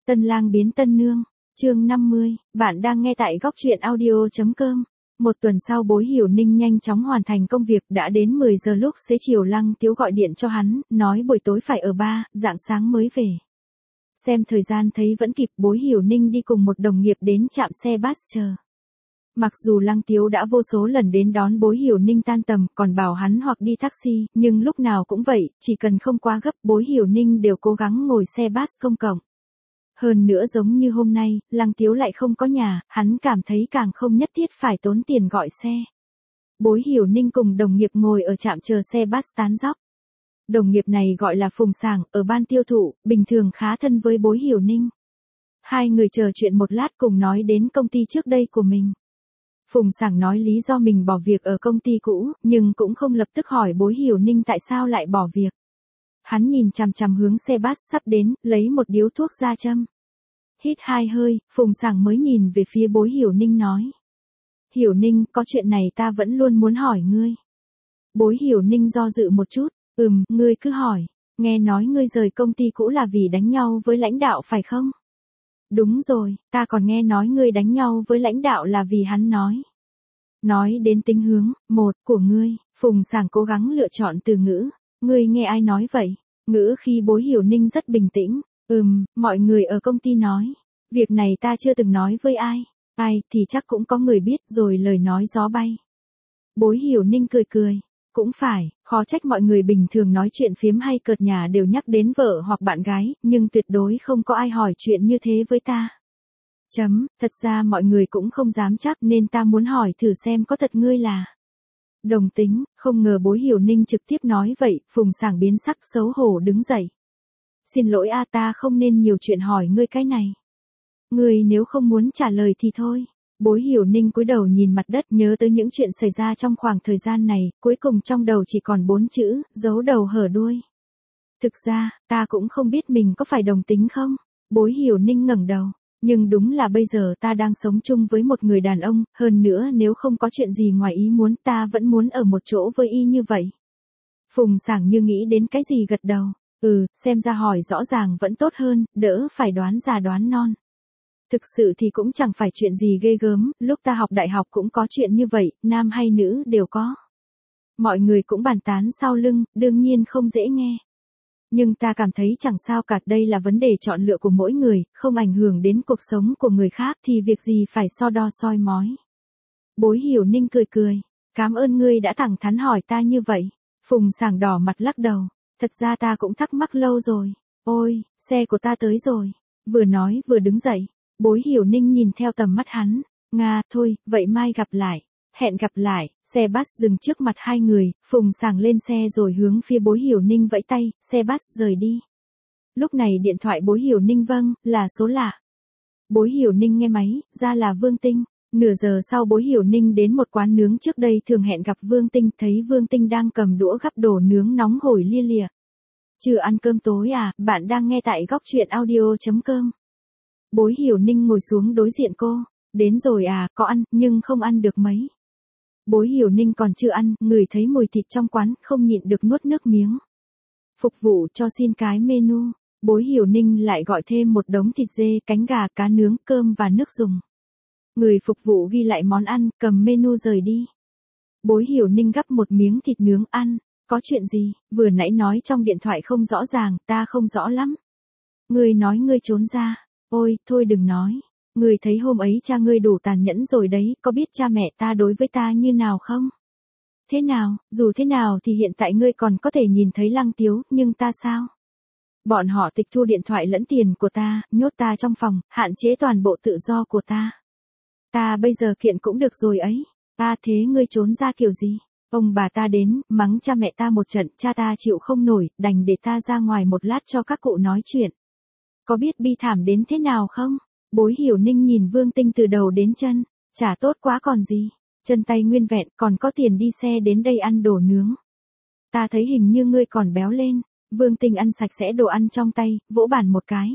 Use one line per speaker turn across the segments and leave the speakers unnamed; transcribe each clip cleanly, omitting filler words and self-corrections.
Tân lang biến tân nương, chương 50, bạn đang nghe tại góc truyện audio.com. Một tuần sau Bối Hiểu Ninh nhanh chóng hoàn thành công việc, đã đến 10 giờ lúc xế chiều Lăng Tiếu gọi điện cho hắn, nói buổi tối phải ở bar, rạng sáng mới về. Xem thời gian thấy vẫn kịp, Bối Hiểu Ninh đi cùng một đồng nghiệp đến trạm xe bus chờ. Mặc dù Lăng Tiếu đã vô số lần đến đón Bối Hiểu Ninh tan tầm, còn bảo hắn hoặc đi taxi, nhưng lúc nào cũng vậy, chỉ cần không quá gấp, Bối Hiểu Ninh đều cố gắng ngồi xe bus công cộng. Hơn nữa giống như hôm nay, Lăng Tiếu lại không có nhà, hắn cảm thấy càng không nhất thiết phải tốn tiền gọi xe. Bối Hiểu Ninh cùng đồng nghiệp ngồi ở trạm chờ xe bus tán dóc. Đồng nghiệp này gọi là Phùng Sảng, ở ban tiêu thụ, bình thường khá thân với Bối Hiểu Ninh. Hai người trò chuyện một lát cùng nói đến công ty trước đây của mình. Phùng Sảng nói lý do mình bỏ việc ở công ty cũ, nhưng cũng không lập tức hỏi Bối Hiểu Ninh tại sao lại bỏ việc. Hắn nhìn chằm chằm hướng xe bus sắp đến, lấy một điếu thuốc ra châm. Hít hai hơi, Phùng Sảng mới nhìn về phía Bối Hiểu Ninh nói. Hiểu Ninh, có chuyện này ta vẫn luôn muốn hỏi ngươi. Bối Hiểu Ninh do dự một chút, ngươi cứ hỏi, nghe nói ngươi rời công ty cũ là vì đánh nhau với lãnh đạo phải không? Đúng rồi, ta còn nghe nói ngươi đánh nhau với lãnh đạo là vì hắn nói. Nói đến tính hướng, của ngươi, Phùng Sảng cố gắng lựa chọn từ ngữ. Ngươi nghe ai nói vậy? Ngữ khi Bối Hiểu Ninh rất bình tĩnh. Mọi người ở công ty nói. Việc này ta chưa từng nói với ai. Ai thì chắc cũng có người biết rồi, lời nói gió bay. Bối Hiểu Ninh cười cười. Cũng phải, khó trách mọi người bình thường nói chuyện phiếm hay cợt nhả đều nhắc đến vợ hoặc bạn gái, nhưng tuyệt đối không có ai hỏi chuyện như thế với ta. Thật ra mọi người cũng không dám chắc nên ta muốn hỏi thử xem có thật ngươi là đồng tính. Không ngờ Bối Hiểu Ninh trực tiếp nói vậy, Phùng Sảng biến sắc xấu hổ đứng dậy. Xin lỗi ta không nên nhiều chuyện hỏi ngươi cái này. Ngươi nếu không muốn trả lời thì thôi. Bối Hiểu Ninh cúi đầu nhìn mặt đất, nhớ tới những chuyện xảy ra trong khoảng thời gian này, cuối cùng trong đầu chỉ còn 4 chữ, giấu đầu hở đuôi. Thực ra, ta cũng không biết mình có phải đồng tính không? Bối Hiểu Ninh ngẩng đầu. Nhưng đúng là bây giờ ta đang sống chung với một người đàn ông, hơn nữa nếu không có chuyện gì ngoài ý muốn ta vẫn muốn ở một chỗ với y như vậy. Phùng Sảng như nghĩ đến cái gì gật đầu. Xem ra hỏi rõ ràng vẫn tốt hơn, đỡ phải đoán già đoán non. Thực sự thì cũng chẳng phải chuyện gì ghê gớm, lúc ta học đại học cũng có chuyện như vậy, nam hay nữ đều có. Mọi người cũng bàn tán sau lưng, đương nhiên không dễ nghe. Nhưng ta cảm thấy chẳng sao cả, đây là vấn đề chọn lựa của mỗi người, không ảnh hưởng đến cuộc sống của người khác thì việc gì phải so đo soi mói. Bối Hiểu Ninh cười cười. Cảm ơn ngươi đã thẳng thắn hỏi ta như vậy. Phùng Sảng đỏ mặt lắc đầu. Thật ra ta cũng thắc mắc lâu rồi. Ôi, xe của ta tới rồi. Vừa nói vừa đứng dậy. Bối Hiểu Ninh nhìn theo tầm mắt hắn. Thôi, vậy mai gặp lại. Hẹn gặp lại. Xe bus dừng trước mặt hai người, Phùng Sảng lên xe rồi hướng phía Bối Hiểu Ninh vẫy tay, xe bus rời đi. Lúc này điện thoại Bối Hiểu Ninh là số lạ. Bối Hiểu Ninh nghe máy, ra là Vương Tinh. Nửa giờ sau Bối Hiểu Ninh đến một quán nướng trước đây thường hẹn gặp Vương Tinh, thấy Vương Tinh đang cầm đũa gắp đồ nướng nóng hổi lia lịa. Chưa ăn cơm tối à? Bạn đang nghe tại góc truyện audio.com. Bối Hiểu Ninh ngồi xuống đối diện cô. Đến rồi à, có ăn, nhưng không ăn được mấy. Bối Hiểu Ninh còn chưa ăn, ngửi thấy mùi thịt trong quán, không nhịn được nuốt nước miếng. Phục vụ cho xin cái menu. Bối Hiểu Ninh lại gọi thêm một đống thịt dê, cánh gà, cá nướng, cơm và nước dùng. Người phục vụ ghi lại món ăn, cầm menu rời đi. Bối Hiểu Ninh gắp một miếng thịt nướng ăn. Có chuyện gì? Vừa nãy nói trong điện thoại không rõ ràng, ta không rõ lắm. Ngươi nói ngươi trốn ra. Ôi, thôi đừng nói. Ngươi thấy hôm ấy cha ngươi đủ tàn nhẫn rồi đấy, có biết cha mẹ ta đối với ta như nào không? Thế nào, dù thế nào thì hiện tại ngươi còn có thể nhìn thấy Lăng Tiếu, nhưng ta sao? Bọn họ tịch thu điện thoại lẫn tiền của ta, nhốt ta trong phòng, hạn chế toàn bộ tự do của ta. Ta bây giờ kiện cũng được rồi ấy. Thế ngươi trốn ra kiểu gì? Ông bà ta đến, mắng cha mẹ ta một trận, cha ta chịu không nổi, đành để ta ra ngoài một lát cho các cụ nói chuyện. Có biết bi thảm đến thế nào không? Bối Hiểu Ninh nhìn Vương Tinh từ đầu đến chân. Chả tốt quá còn gì. Chân tay nguyên vẹn, còn có tiền đi xe đến đây ăn đồ nướng. Ta thấy hình như ngươi còn béo lên. Vương Tinh ăn sạch sẽ đồ ăn trong tay, vỗ bàn một cái.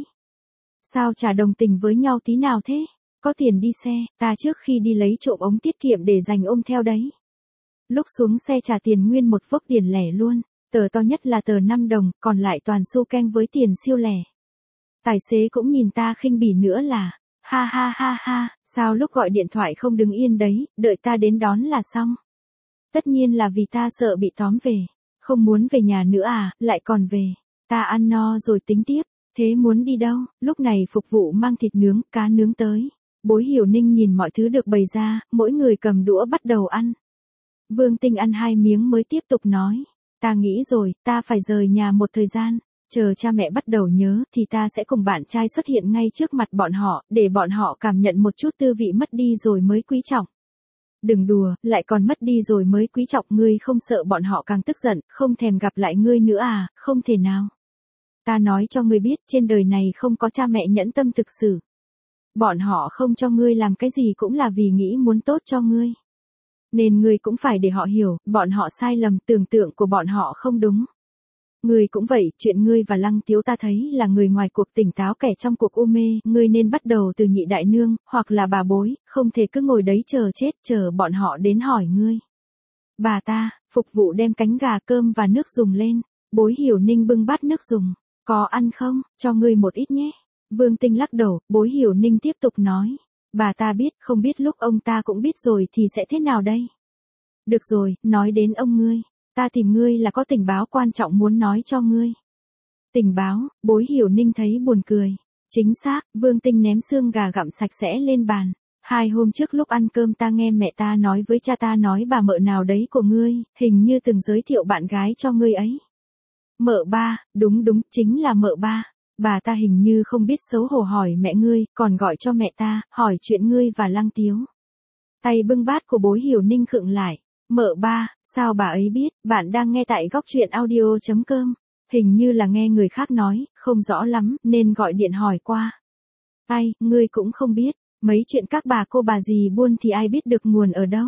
Sao chả đồng tình với nhau tí nào thế? Có tiền đi xe, ta trước khi đi lấy trộm ống tiết kiệm để dành ôm theo đấy. Lúc xuống xe trả tiền nguyên một vốc tiền lẻ luôn. Tờ to nhất là tờ 5 đồng, còn lại toàn xu keng với tiền siêu lẻ. Tài xế cũng nhìn ta khinh bỉ nữa là, ha ha ha ha, sao lúc gọi điện thoại không đứng yên đấy, đợi ta đến đón là xong. Tất nhiên là vì ta sợ bị tóm về, không muốn về nhà nữa à, lại còn về. Ta ăn no rồi tính tiếp, thế muốn đi đâu? Lúc này phục vụ mang thịt nướng, cá nướng tới. Bối Hiểu Ninh nhìn mọi thứ được bày ra, mỗi người cầm đũa bắt đầu ăn. Vương Tinh ăn 2 miếng mới tiếp tục nói. Ta nghĩ rồi, ta phải rời nhà một thời gian. Chờ cha mẹ bắt đầu nhớ thì ta sẽ cùng bạn trai xuất hiện ngay trước mặt bọn họ, để bọn họ cảm nhận một chút tư vị mất đi rồi mới quý trọng. Đừng đùa, lại còn mất đi rồi mới quý trọng, ngươi không sợ bọn họ càng tức giận, không thèm gặp lại ngươi nữa à, không thể nào. Ta nói cho ngươi biết, trên đời này không có cha mẹ nhẫn tâm thực sự. Bọn họ không cho ngươi làm cái gì cũng là vì nghĩ muốn tốt cho ngươi. Nên ngươi cũng phải để họ hiểu, bọn họ sai lầm, tưởng tượng của bọn họ không đúng. Ngươi cũng vậy, chuyện ngươi và Lăng Tiếu ta thấy là người ngoài cuộc tỉnh táo kẻ trong cuộc u mê, ngươi nên bắt đầu từ nhị đại nương, hoặc là bà bối, không thể cứ ngồi đấy chờ chết, chờ bọn họ đến hỏi ngươi. Bà ta, phục vụ đem cánh gà, cơm và nước dùng lên, Bối Hiểu Ninh bưng bát nước dùng, có ăn không, cho ngươi một ít nhé. Vương Tinh lắc đầu, Bối Hiểu Ninh tiếp tục nói, bà ta biết, không biết lúc ông ta cũng biết rồi thì sẽ thế nào đây. Được rồi, nói đến ông ngươi. Ta tìm ngươi là có tình báo quan trọng muốn nói cho ngươi. Tình báo, Bối Hiểu Ninh thấy buồn cười. Chính xác, Vương Tinh ném xương gà gặm sạch sẽ lên bàn. 2 hôm trước lúc ăn cơm ta nghe mẹ ta nói với cha ta nói bà mợ nào đấy của ngươi, hình như từng giới thiệu bạn gái cho ngươi ấy. Mợ ba, đúng, chính là mợ ba. Bà ta hình như không biết xấu hổ hỏi mẹ ngươi, còn gọi cho mẹ ta, hỏi chuyện ngươi và Lăng Tiếu. Tay bưng bát của Bối Hiểu Ninh khựng lại. Mợ ba, sao bà ấy biết, bạn đang nghe tại góc truyện audio.com. Hình như là nghe người khác nói, không rõ lắm, nên gọi điện hỏi qua. Ai, ngươi cũng không biết, mấy chuyện các bà cô bà dì buôn thì ai biết được nguồn ở đâu.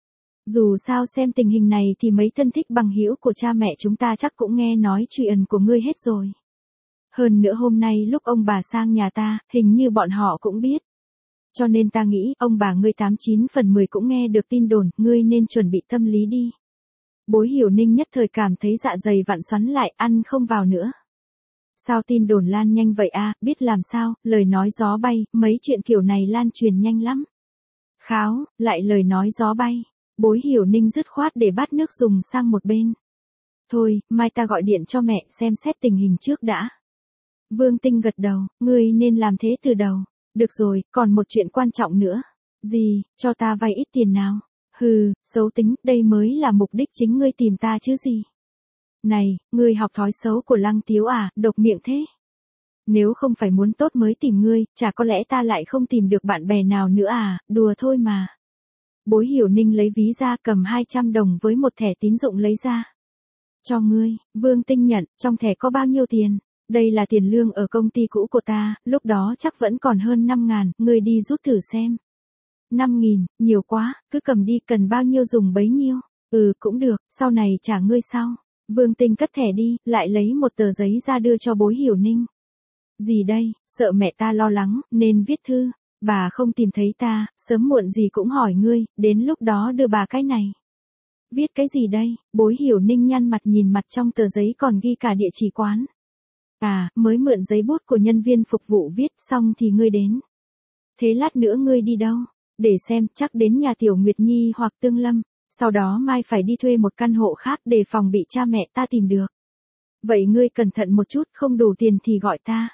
Dù sao xem tình hình này thì mấy thân thích bằng hữu của cha mẹ chúng ta chắc cũng nghe nói chuyện của ngươi hết rồi. Hơn nữa hôm nay lúc ông bà sang nhà ta, hình như bọn họ cũng biết. Cho nên ta nghĩ, ông bà ngươi 89 phần 10 cũng nghe được tin đồn, ngươi nên chuẩn bị tâm lý đi. Bối Hiểu Ninh nhất thời cảm thấy dạ dày vặn xoắn lại, ăn không vào nữa. Sao tin đồn lan nhanh vậy à, biết làm sao, lời nói gió bay, mấy chuyện kiểu này lan truyền nhanh lắm. Kháo, lại lời nói gió bay. Bối Hiểu Ninh dứt khoát để bát nước dùng sang một bên. Thôi, mai ta gọi điện cho mẹ xem xét tình hình trước đã. Vương Tinh gật đầu, ngươi nên làm thế từ đầu. Được rồi, còn một chuyện quan trọng nữa. Gì, cho ta vay ít tiền nào? Hừ, xấu tính, đây mới là mục đích chính ngươi tìm ta chứ gì. Này, ngươi học thói xấu của Lăng Tiếu à, độc miệng thế. Nếu không phải muốn tốt mới tìm ngươi, chả có lẽ ta lại không tìm được bạn bè nào nữa à, đùa thôi mà. Bối Hiểu Ninh lấy ví ra cầm 200 đồng với một thẻ tín dụng lấy ra. Cho ngươi, Vương Tinh nhận, trong thẻ có bao nhiêu tiền? Đây là tiền lương ở công ty cũ của ta, lúc đó chắc vẫn còn hơn 5.000, ngươi đi rút thử xem. 5.000, nhiều quá, cứ cầm đi, cần bao nhiêu dùng bấy nhiêu. Ừ, cũng được, sau này trả ngươi sau. Vương Tinh cất thẻ đi, lại lấy một tờ giấy ra đưa cho Bối Hiểu Ninh. Gì đây, sợ mẹ ta lo lắng, nên viết thư. Bà không tìm thấy ta, sớm muộn gì cũng hỏi ngươi, đến lúc đó đưa bà cái này. Viết cái gì đây? Bối Hiểu Ninh nhăn mặt nhìn mặt trong tờ giấy còn ghi cả địa chỉ quán. À, mới mượn giấy bút của nhân viên phục vụ viết xong thì ngươi đến. Thế lát nữa ngươi đi đâu? Để xem, chắc đến nhà Tiểu Nguyệt Nhi hoặc Tương Lâm. Sau đó mai phải đi thuê một căn hộ khác để phòng bị cha mẹ ta tìm được. Vậy ngươi cẩn thận một chút, không đủ tiền thì gọi ta.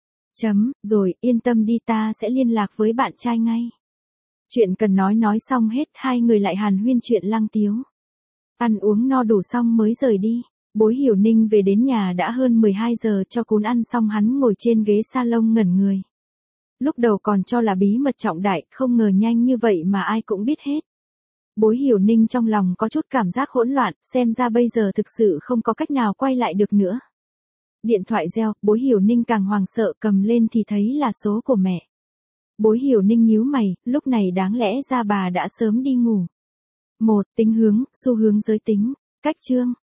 Rồi, yên tâm đi, ta sẽ liên lạc với bạn trai ngay. Chuyện cần nói xong hết, hai người lại hàn huyên chuyện Lăng Tiếu. Ăn uống no đủ xong mới rời đi. Bối Hiểu Ninh về đến nhà đã hơn 12 giờ, cho cún ăn xong hắn ngồi trên ghế salon ngẩn người. Lúc đầu còn cho là bí mật trọng đại, không ngờ nhanh như vậy mà ai cũng biết hết. Bối Hiểu Ninh trong lòng có chút cảm giác hỗn loạn, xem ra bây giờ thực sự không có cách nào quay lại được nữa. Điện thoại reo, Bối Hiểu Ninh càng hoảng sợ, cầm lên thì thấy là số của mẹ. Bối Hiểu Ninh nhíu mày, lúc này đáng lẽ ra bà đã sớm đi ngủ. 1. Tính hướng, xu hướng giới tính. Cách chương.